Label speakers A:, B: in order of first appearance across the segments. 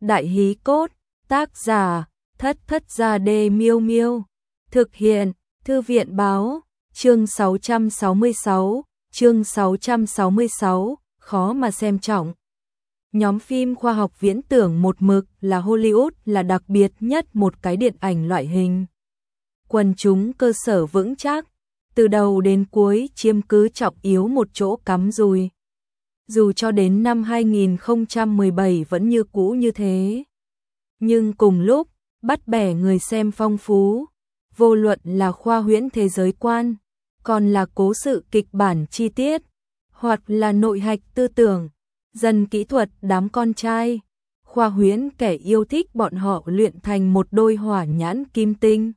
A: Đại hí cốt, tác giả, Thất Thất Gia Đê Miêu Miêu. Thực hiện, Thư viện báo, chương 666, khó mà xem trọng. Nhóm phim khoa học viễn tưởng một mực là Hollywood là đặc biệt nhất một cái điện ảnh loại hình. Quần chúng cơ sở vững chắc, từ đầu đến cuối chiếm cứ trọng yếu một chỗ cắm rùi. Dù cho đến năm 2017 vẫn như cũ như thế. Nhưng cùng lúc, bắt bẻ người xem phong phú, vô luận là khoa huyễn thế giới quan, còn là cố sự kịch bản chi tiết, hoặc là nội hạch tư tưởng, dân kỹ thuật đám con trai, khoa huyễn kẻ yêu thích bọn họ luyện thành một đôi hỏa nhãn kim tinh.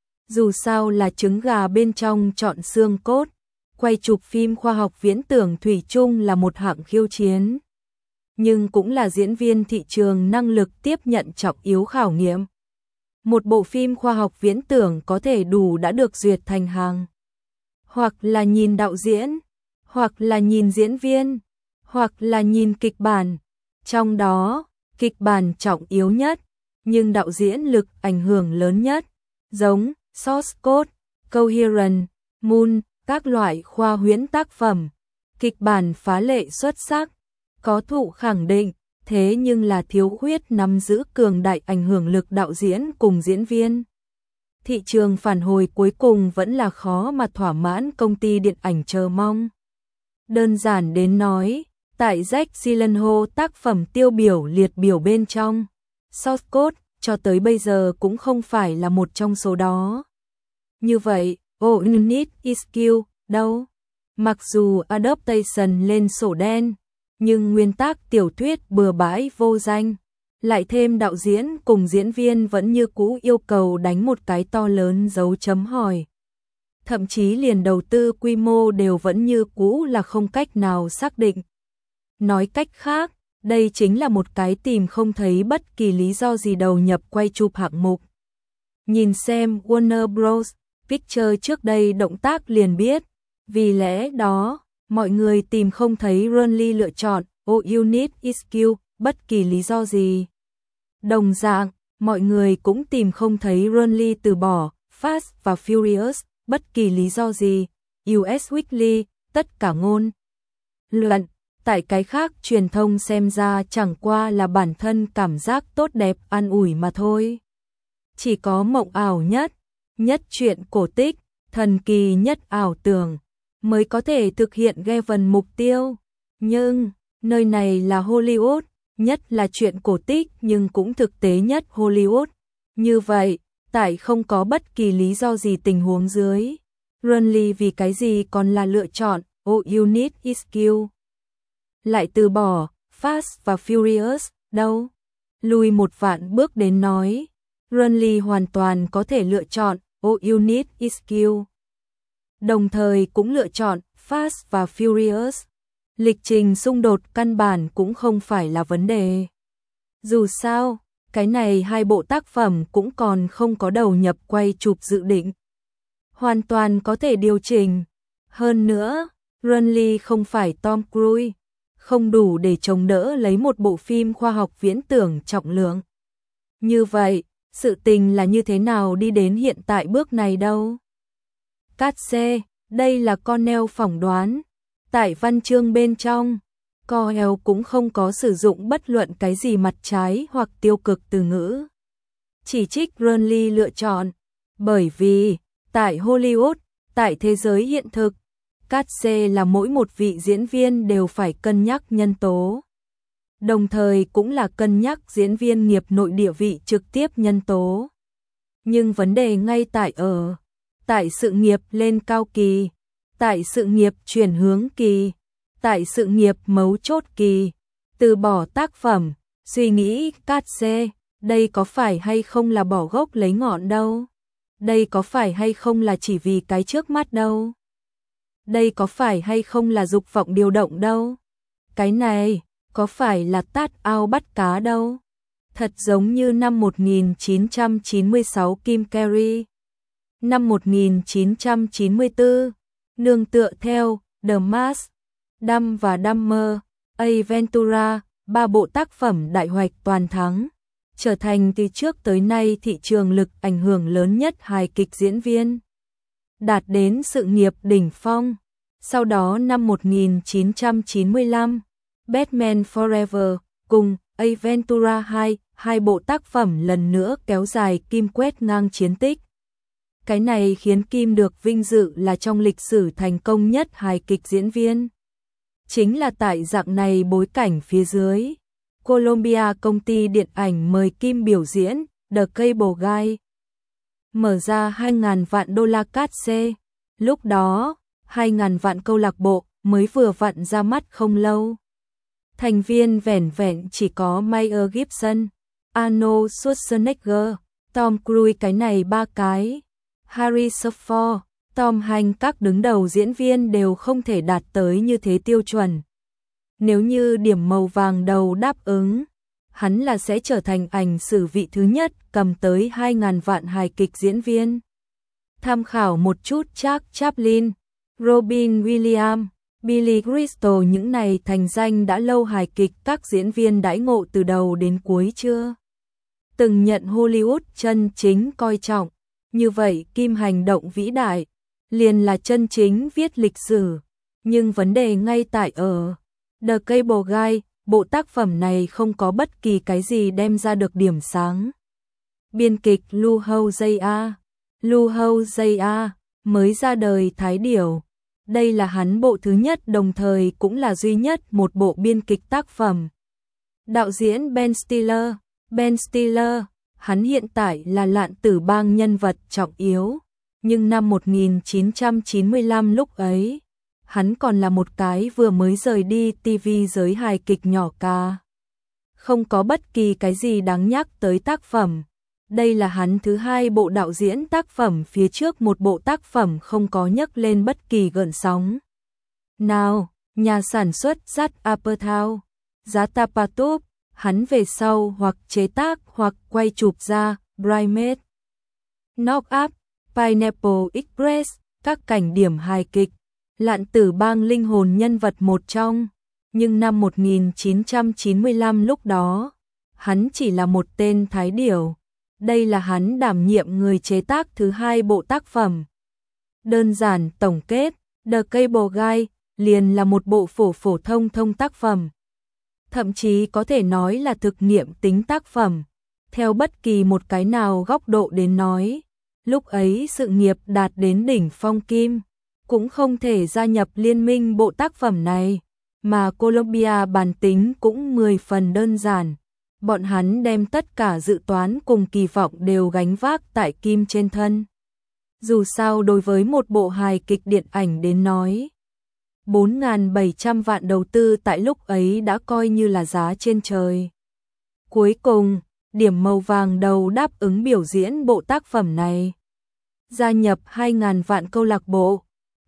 A: Dù sao là trứng gà bên trong chọn xương cốt, quay chụp phim khoa học viễn tưởng thủy chung là một hạng khiêu chiến. Nhưng cũng là diễn viên thị trường năng lực tiếp nhận trọng yếu khảo nghiệm. Một bộ phim khoa học viễn tưởng có thể đủ đã được duyệt thành hàng. Hoặc là nhìn đạo diễn, hoặc là nhìn diễn viên, hoặc là nhìn kịch bản. Trong đó, kịch bản trọng yếu nhất, nhưng đạo diễn lực ảnh hưởng lớn nhất, giống Source Code, Coherent, Moon, các loại khoa huyễn tác phẩm. Kịch bản phá lệ xuất sắc, có thụ khẳng định, thế nhưng là thiếu khuyết nắm giữ cường đại ảnh hưởng lực đạo diễn cùng diễn viên. Thị trường phản hồi cuối cùng vẫn là khó mà thỏa mãn công ty điện ảnh chờ mong. Đơn giản đến nói, tại Jake Gyllenhaal tác phẩm tiêu biểu liệt biểu bên trong, Source Code cho tới bây giờ cũng không phải là một trong số đó. Như vậy, All You Need Is Skill đâu? Mặc dù adaptation lên sổ đen, nhưng nguyên tác tiểu thuyết bừa bãi vô danh, lại thêm đạo diễn cùng diễn viên vẫn như cũ yêu cầu đánh một cái to lớn dấu chấm hỏi. Thậm chí liền đầu tư quy mô đều vẫn như cũ là không cách nào xác định. Nói cách khác, đây chính là một cái tìm không thấy bất kỳ lý do gì đầu nhập quay chụp hạng mục. Nhìn xem Warner Bros. Pictures trước đây động tác liền biết, vì lẽ đó, mọi người tìm không thấy Ronly lựa chọn All You Need Is Skill bất kỳ lý do gì. Đồng dạng, mọi người cũng tìm không thấy Ronly từ bỏ Fast và Furious bất kỳ lý do gì. US Weekly, tất cả ngôn luận, tại cái khác truyền thông xem ra chẳng qua là bản thân cảm giác tốt đẹp an ủi mà thôi. Chỉ có mộng ảo nhất chuyện cổ tích, thần kỳ nhất ảo tưởng mới có thể thực hiện Gavin mục tiêu. Nhưng, nơi này là Hollywood, nhất là chuyện cổ tích nhưng cũng thực tế nhất Hollywood. Như vậy, tại không có bất kỳ lý do gì tình huống dưới, Ronly vì cái gì còn là lựa chọn All You Need Is Skill. Lại từ bỏ Fast và Furious đâu? Lùi một vạn bước đến nói, Ronly hoàn toàn có thể lựa chọn All You Need Is Skill. Đồng thời cũng lựa chọn Fast và Furious. Lịch trình xung đột căn bản cũng không phải là vấn đề. Dù sao, cái này hai bộ tác phẩm cũng còn không có đầu nhập quay chụp dự định. Hoàn toàn có thể điều chỉnh. Hơn nữa, Ronly không phải Tom Cruise, không đủ để chống đỡ lấy một bộ phim khoa học viễn tưởng trọng lượng. Như vậy, sự tình là như thế nào đi đến hiện tại bước này đâu? Cát xe, đây là Cornell phỏng đoán. Tại văn chương bên trong, Cornell cũng không có sử dụng bất luận cái gì mặt trái hoặc tiêu cực từ ngữ. Chỉ trích Ronly lựa chọn, bởi vì, tại Hollywood, tại thế giới hiện thực, cát xe là mỗi một vị diễn viên đều phải cân nhắc nhân tố. Đồng thời cũng là cân nhắc diễn viên nghiệp nội địa vị trực tiếp nhân tố. Nhưng vấn đề ngay tại sự nghiệp lên cao kỳ, tại sự nghiệp chuyển hướng kỳ, tại sự nghiệp mấu chốt kỳ, từ bỏ tác phẩm, suy nghĩ cát xe, đây có phải hay không là bỏ gốc lấy ngọn đâu? Đây có phải hay không là chỉ vì cái trước mắt đâu? Đây có phải hay không là dục vọng điều động đâu? Cái này, có phải là tát ao bắt cá đâu? Thật giống như năm 1996 Kim Carrey. Năm 1994, nương tựa theo The Mask, Dumb và Dumber, Ace Ventura, 3 bộ tác phẩm đại hoạch toàn thắng, trở thành từ trước tới nay thị trường lực ảnh hưởng lớn nhất hài kịch diễn viên, đạt đến sự nghiệp đỉnh phong. Sau đó năm 1995, Batman Forever cùng Ace Ventura 2, hai bộ tác phẩm lần nữa kéo dài Kim quét ngang chiến tích. Cái này khiến Kim được vinh dự là trong lịch sử thành công nhất hài kịch diễn viên. Chính là tại dạng này bối cảnh phía dưới, Columbia công ty điện ảnh mời Kim biểu diễn The Cable Guy, mở ra 2.000 vạn đô la cát xê. Lúc đó, 2.000 vạn câu lạc bộ mới vừa vặn ra mắt không lâu. Thành viên vẻn vẹn chỉ có Mel Gibson, Arnold Schwarzenegger, Tom Cruise, cái này 3 cái. Harrison Ford, Tom Hanks, các đứng đầu diễn viên đều không thể đạt tới như thế tiêu chuẩn. Nếu như điểm màu vàng đầu đáp ứng, hắn là sẽ trở thành ảnh sử vị thứ nhất cầm tới 2.000 vạn hài kịch diễn viên. Tham khảo một chút Charles Chaplin, Robin Williams, Billy Crystal, những này thành danh đã lâu hài kịch các diễn viên đãi ngộ từ đầu đến cuối chưa từng nhận Hollywood chân chính coi trọng. Như vậy Kim hành động vĩ đại liền là chân chính viết lịch sử. Nhưng vấn đề ngay tại ở The Cable Guy, bộ tác phẩm này không có bất kỳ cái gì đem ra được điểm sáng. Biên kịch Lu Hou Jia, Lu Hou Jia mới ra đời Thái Điểu. Đây là hắn bộ thứ nhất, đồng thời cũng là duy nhất một bộ biên kịch tác phẩm. Đạo diễn Ben Stiller, Ben Stiller, hắn hiện tại là Lạn Tử Bang nhân vật trọng yếu, nhưng năm 1995 lúc ấy, hắn còn là một cái vừa mới rời đi TV giới hài kịch nhỏ ca. Không có bất kỳ cái gì đáng nhắc tới tác phẩm. Đây là hắn thứ hai bộ đạo diễn tác phẩm, phía trước một bộ tác phẩm không có nhấc lên bất kỳ gợn sóng. Nào, nhà sản xuất Judd Apatow, Zapatop, hắn về sau hoặc chế tác hoặc quay chụp ra Bridesmaids, Knock Up, Pineapple Express, các cảnh điểm hài kịch, Lạn Tử Bang linh hồn nhân vật một trong. Nhưng năm 1995 lúc đó, hắn chỉ là một tên Thái Điểu. Đây là hắn đảm nhiệm người chế tác thứ hai bộ tác phẩm. Đơn giản tổng kết, The Cable Guy liền là một bộ phổ thông tác phẩm. Thậm chí có thể nói là thực nghiệm tính tác phẩm. Theo bất kỳ một cái nào góc độ đến nói, lúc ấy sự nghiệp đạt đến đỉnh phong Kim cũng không thể gia nhập liên minh bộ tác phẩm này, mà Columbia bản tính cũng 10 phần đơn giản. Bọn hắn đem tất cả dự toán cùng kỳ vọng đều gánh vác tại Kim trên thân. Dù sao đối với một bộ hài kịch điện ảnh đến nói, 4.700 vạn đầu tư tại lúc ấy đã coi như là giá trên trời. Cuối cùng, điểm màu vàng đầu đáp ứng biểu diễn bộ tác phẩm này. Gia nhập 2.000 vạn câu lạc bộ.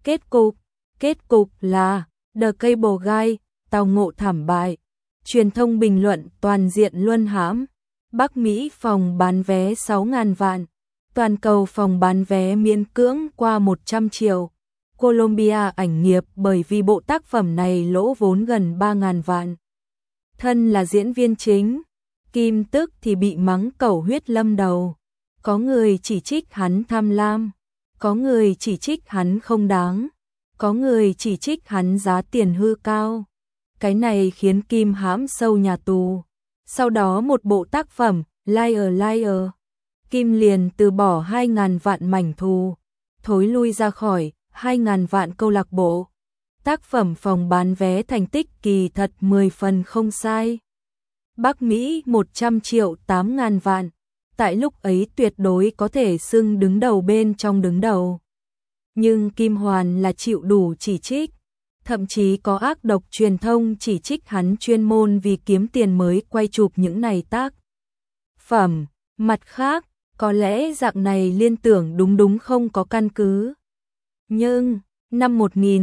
A: Kết cục là The Cable Guy tao ngộ thảm bại. Truyền thông bình luận toàn diện luân hãm. Bắc Mỹ phòng bán vé 6.000 vạn. Toàn cầu phòng bán vé miễn cưỡng qua 100 triệu. Columbia ảnh nghiệp bởi vì bộ tác phẩm này lỗ vốn gần 3.000 vạn. Thân là diễn viên chính, Kim tức thì bị mắng cẩu huyết lâm đầu. Có người chỉ trích hắn tham lam, có người chỉ trích hắn không đáng, có người chỉ trích hắn giá tiền hư cao. Cái này khiến Kim hãm sâu nhà tù. Sau đó một bộ tác phẩm, Liar, Kim liền từ bỏ 2.000 vạn mảnh thù, thối lui ra khỏi 2.000 vạn câu lạc bộ. Tác phẩm phòng bán vé thành tích kỳ thật 10 phần không sai. Bắc Mỹ 100 triệu 8.000 vạn, tại lúc ấy tuyệt đối có thể xưng đứng đầu bên trong đứng đầu. Nhưng Kim hoàn là chịu đủ chỉ trích, thậm chí có ác độc truyền thông chỉ trích hắn chuyên môn vì kiếm tiền mới quay chụp những này tác phẩm. Mặt khác, có lẽ dạng này liên tưởng đúng không có căn cứ. Nhưng, năm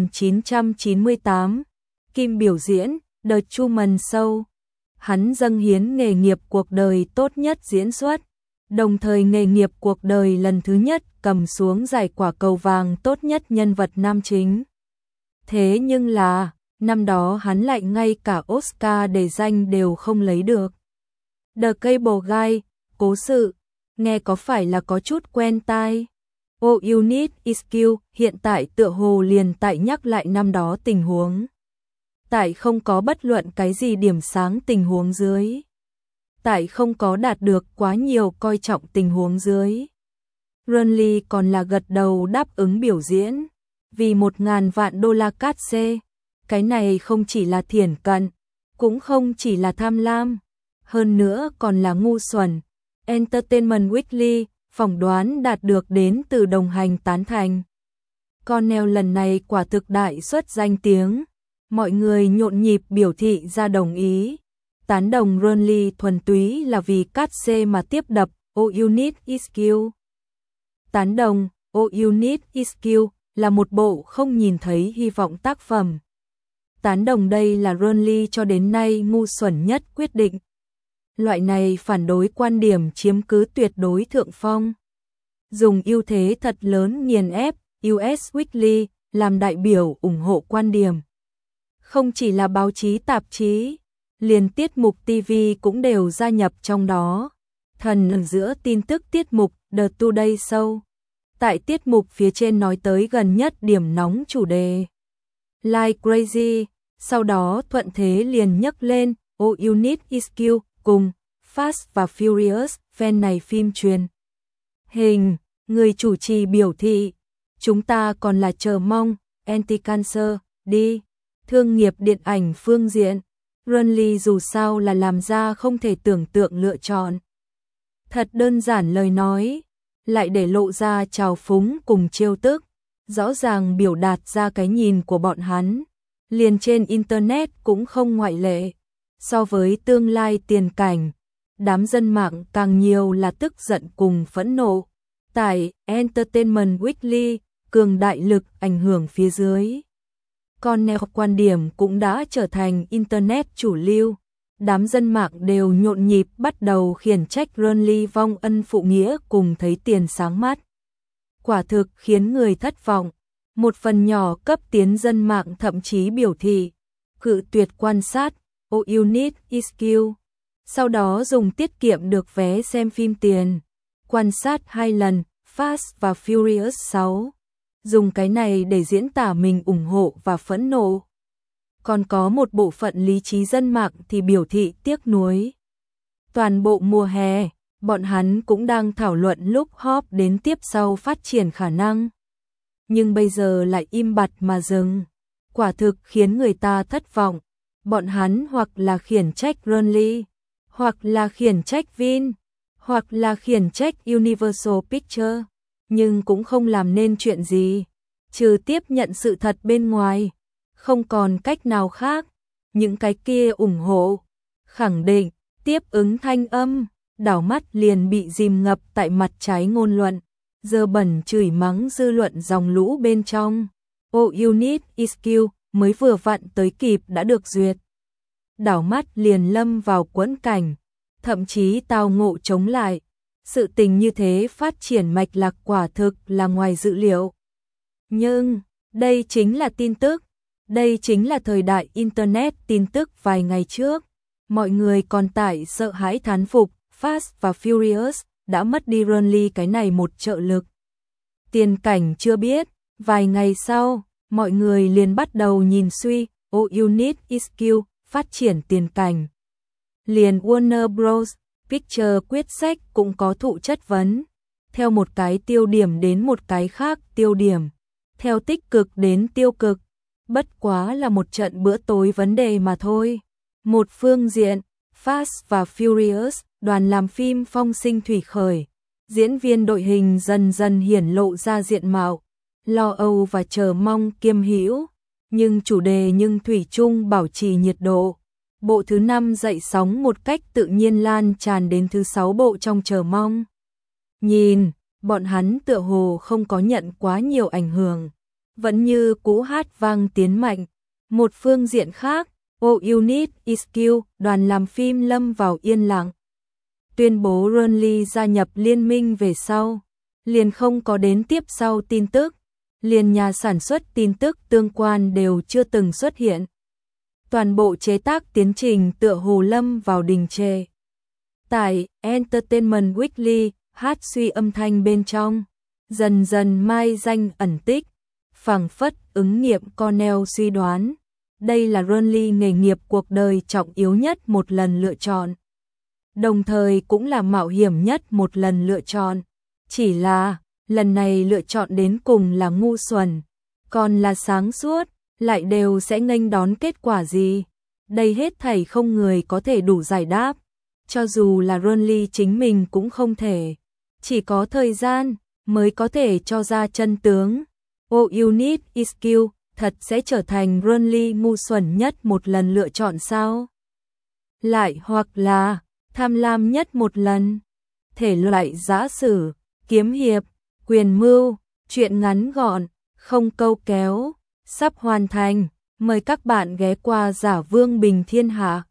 A: 1998, Kim biểu diễn The Truman Show. Hắn dâng hiến nghề nghiệp cuộc đời tốt nhất diễn xuất, đồng thời nghề nghiệp cuộc đời lần thứ nhất cầm xuống giải quả cầu vàng tốt nhất nhân vật nam chính. Thế nhưng là, Năm đó hắn lại ngay cả Oscar để danh đều không lấy được. The Cable Guy, cố sự, nghe có phải là có chút quen tai. All You Need Is Skill, hiện tại tựa hồ liền tại nhắc lại năm đó tình huống. Tại không có bất luận cái gì điểm sáng tình huống dưới. Tại không có đạt được quá nhiều coi trọng tình huống dưới. Renly còn là gật đầu đáp ứng biểu diễn. Vì 1.000 vạn đô la cát xê. Cái này không chỉ là thiển cận, cũng không chỉ là tham lam, hơn nữa còn là ngu xuẩn. Entertainment Weekly phỏng đoán đạt được đến từ đồng hành tán thành. Cornell lần này quả thực đại xuất danh tiếng, mọi người nhộn nhịp biểu thị ra đồng ý. Tán đồng Renly thuần túy là vì cát xê mà tiếp đập All You Need Is Skill. Tán đồng All You Need Is Skill là một bộ không nhìn thấy hy vọng tác phẩm. Tán đồng đây là Renly cho đến nay ngu xuẩn nhất quyết định. Loại này phản đối quan điểm chiếm cứ tuyệt đối thượng phong. Dùng ưu thế thật lớn nghiền ép US Weekly làm đại biểu ủng hộ quan điểm. Không chỉ là báo chí tạp chí, liền tiết mục TV cũng đều gia nhập trong đó. Thần ở giữa tin tức tiết mục The Today Show. Tại tiết mục phía trên nói tới gần nhất điểm nóng chủ đề. Like Crazy, sau đó thuận thế liền nhắc lên All You Need Is Skill cùng Fast và Furious, fan này phim truyền hình, người chủ trì biểu thị, chúng ta còn là chờ mong, anti-cancer, đi, thương nghiệp điện ảnh phương diện, Renly dù sao là làm ra không thể tưởng tượng lựa chọn. Thật đơn giản lời nói, lại để lộ ra trào phúng cùng trêu tức, rõ ràng biểu đạt ra cái nhìn của bọn hắn, liền trên Internet cũng không ngoại lệ. So với tương lai tiền cảnh, đám dân mạng càng nhiều là tức giận cùng phẫn nộ. Tại Entertainment Weekly, cường đại lực ảnh hưởng phía dưới. Cornell quan điểm cũng đã trở thành Internet chủ lưu. Đám dân mạng đều nhộn nhịp bắt đầu khiển trách Renly vong ân phụ nghĩa cùng thấy tiền sáng mắt. Quả thực khiến người thất vọng. Một phần nhỏ cấp tiến dân mạng thậm chí biểu thị, cự tuyệt quan sát, All You Need Is Skill. Sau đó dùng tiết kiệm được vé xem phim tiền. Quan sát 2 lần, Fast và Furious 6. Dùng cái này để diễn tả mình ủng hộ và phẫn nộ. Còn có một bộ phận lý trí dân mạng thì biểu thị tiếc nuối. Toàn bộ mùa hè, bọn hắn cũng đang thảo luận lúc hop đến tiếp sau phát triển khả năng. Nhưng bây giờ lại im bặt mà dừng. Quả thực khiến người ta thất vọng. Bọn hắn hoặc là khiển trách Renly, hoặc là khiển trách Vin, hoặc là khiển trách Universal Pictures, nhưng cũng không làm nên chuyện gì, trừ tiếp nhận sự thật bên ngoài, không còn cách nào khác. Những cái kia ủng hộ, khẳng định, tiếp ứng thanh âm, đảo mắt liền bị dìm ngập tại mặt trái ngôn luận, dơ bẩn chửi mắng dư luận dòng lũ bên trong. All You Need Is Skill mới vừa vặn tới kịp đã được duyệt. Đảo mắt liền lâm vào quẫn cảnh, thậm chí tao ngộ chống lại. Sự tình như thế phát triển mạch lạc quả thực là ngoài dự liệu. Nhưng, đây chính là tin tức. Đây chính là thời đại Internet tin tức vài ngày trước. Mọi người còn tại sợ hãi thán phục, Fast và Furious đã mất đi Renly cái này một trợ lực. Tiền cảnh chưa biết, vài ngày sau, mọi người liền bắt đầu nhìn suy, All You Need Is Skill, phát triển tiền cảnh. Liền Warner Bros. Pictures quyết sách cũng có thụ chất vấn. Theo một cái tiêu điểm đến một cái khác tiêu điểm. Theo tích cực đến tiêu cực. Bất quá là một trận bữa tối vấn đề mà thôi. Một phương diện, Fast và Furious, đoàn làm phim phong sinh thủy khởi. Diễn viên đội hình dần dần hiển lộ ra diện mạo, lo âu và chờ mong kiêm hữu. Nhưng chủ đề nhưng thủy chung bảo trì nhiệt độ. Bộ thứ 5 dậy sóng một cách tự nhiên lan tràn đến thứ 6 bộ trong chờ mong. Nhìn, bọn hắn tựa hồ không có nhận quá nhiều ảnh hưởng. Vẫn như cú hát vang tiến mạnh. Một phương diện khác, All You Need Is Skill, đoàn làm phim lâm vào yên lặng. Tuyên bố Renly gia nhập liên minh về sau. Liền không có đến tiếp sau tin tức. Liền nhà sản xuất tin tức tương quan đều chưa từng xuất hiện. Toàn bộ chế tác tiến trình tựa hồ lâm vào đình trệ. Tại Entertainment Weekly, hát suy âm thanh bên trong, dần dần mai danh ẩn tích, phảng phất ứng nghiệm Cornell suy đoán. Đây là Renly nghề nghiệp cuộc đời trọng yếu nhất một lần lựa chọn. Đồng thời cũng là mạo hiểm nhất một lần lựa chọn. Chỉ là, lần này lựa chọn đến cùng là ngu xuẩn, còn là sáng suốt, lại đều sẽ nghênh đón kết quả gì? Đây hết thảy không người có thể đủ giải đáp. Cho dù là Renly chính mình cũng không thể. Chỉ có thời gian mới có thể cho ra chân tướng. All You Need Is Skill thật sẽ trở thành Renly ngu xuẩn nhất một lần lựa chọn sao? Lại hoặc là tham lam nhất một lần. Thể loại giã sử, kiếm hiệp, quyền mưu, truyện ngắn gọn, không câu kéo, sắp hoàn thành. Mời các bạn ghé qua Giả Vương Bình Thiên Hạ.